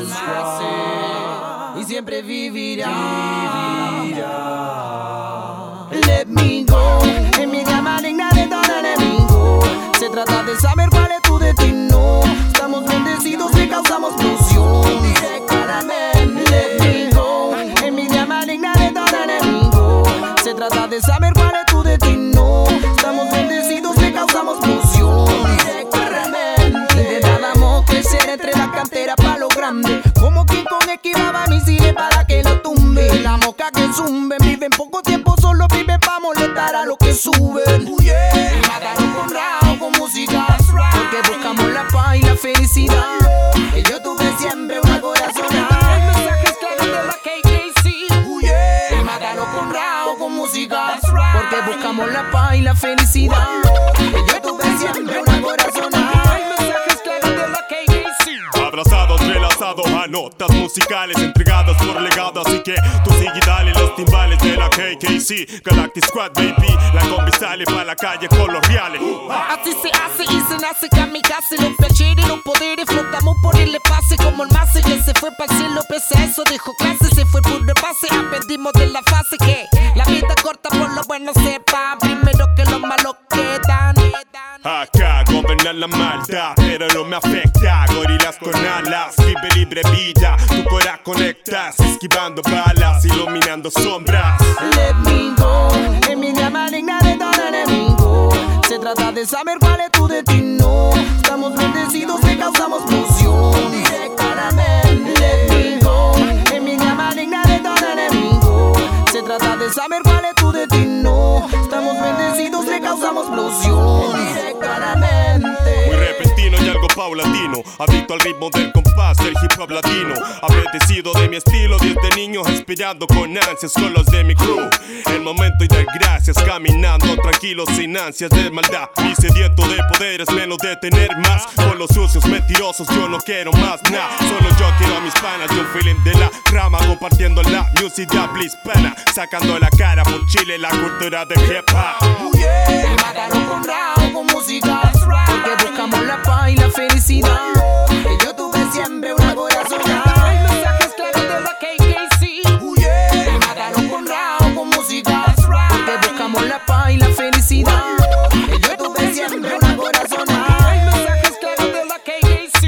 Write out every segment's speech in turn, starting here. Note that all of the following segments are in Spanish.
Squad y siempre vivirá. Let me go, envidia maligna de todo enemigo. Se trata de saber cuál es tu destino. Estamos bendecidos y causamos explosión directamente. Let me go, envidia maligna de todo enemigo. Se trata de saber cuál es tu destino. Estamos bendecidos y causamos explosión directamente. Intentábamos crecer entre la cantera pa' lo grande, como quien con esquivaba misiles para que lo tumbe. La mosca que zumben, viven poco tiempo, solo viven pa' molestar a los que suben. Y mataron con rap, con música, porque buscamos la paz y la felicidad. Que yo tuve siempre una corazonada. Mensajes claros de la KKC. Y mataron con rap, con música, porque buscamos la paz y la felicidad. Que yo tuve siempre una corazonada. Mensajes claros de la KKC. Abrazados, relazados a notas musicales entregadas por legado, así que tú sigue y dale los timbales de la KKC. Galactic Squad, baby, la combi sale pa' la calle con los reales. Así se hace y se nace kamikaze. Los placeres, los poderes, flotamos por el pase como el mase que se fue para el cielo. Pese a eso dejó clase, se fue por base. Aprendimos de la fase que la vida corta por lo bueno sepa. Primero que los malos quedan. Acá gobierna la maldad, pero no me afecta. Gorilas con alas, vive libre vida. Tu cora conectas, esquivando balas, iluminando sombras. Let me go, envidia maligna de todo enemigo. Se trata de saber cuál es tu destino. Estamos bendecidos y causamos explosión directamente. Let me go, envidia maligna de todo enemigo. Se trata de saber cuál es tu destino. Estamos bendecidos y causamos explosión directamente. Muy repentino y algo paulatino, adicto al ritmo del compás del hip hop latino. Apetecido de mi estilo desde niño, esperando con ansias con los de mi crew. El momento y dar gracias, caminando tranquilo sin ansias de maldad. Mi sediento de poderes, menos de tener más. Con los sucios mentirosos yo no quiero más nada. Solo yo quiero a mis panas y un feeling de la rama, compartiendo la music hispana, sacando la cara por Chile, la cultura del hip hop. Y mataron con rap, con música, porque buscamos la paz y la felicidad. Que yo tuve siempre una corazonada. Mensajes claros de la KKC. Y mataron con rap, con música, porque buscamos la paz y la felicidad. Que yo tuve siempre una corazonada. Mensajes claros de la KKC.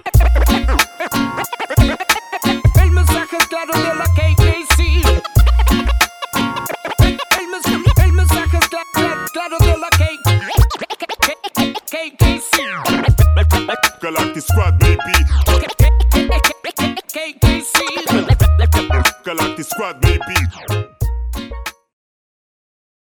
El mensaje es claro de la KKC. El mensaje es claro de la KKC. Galactic Squad, baby. KKC. Galactic Squad, baby.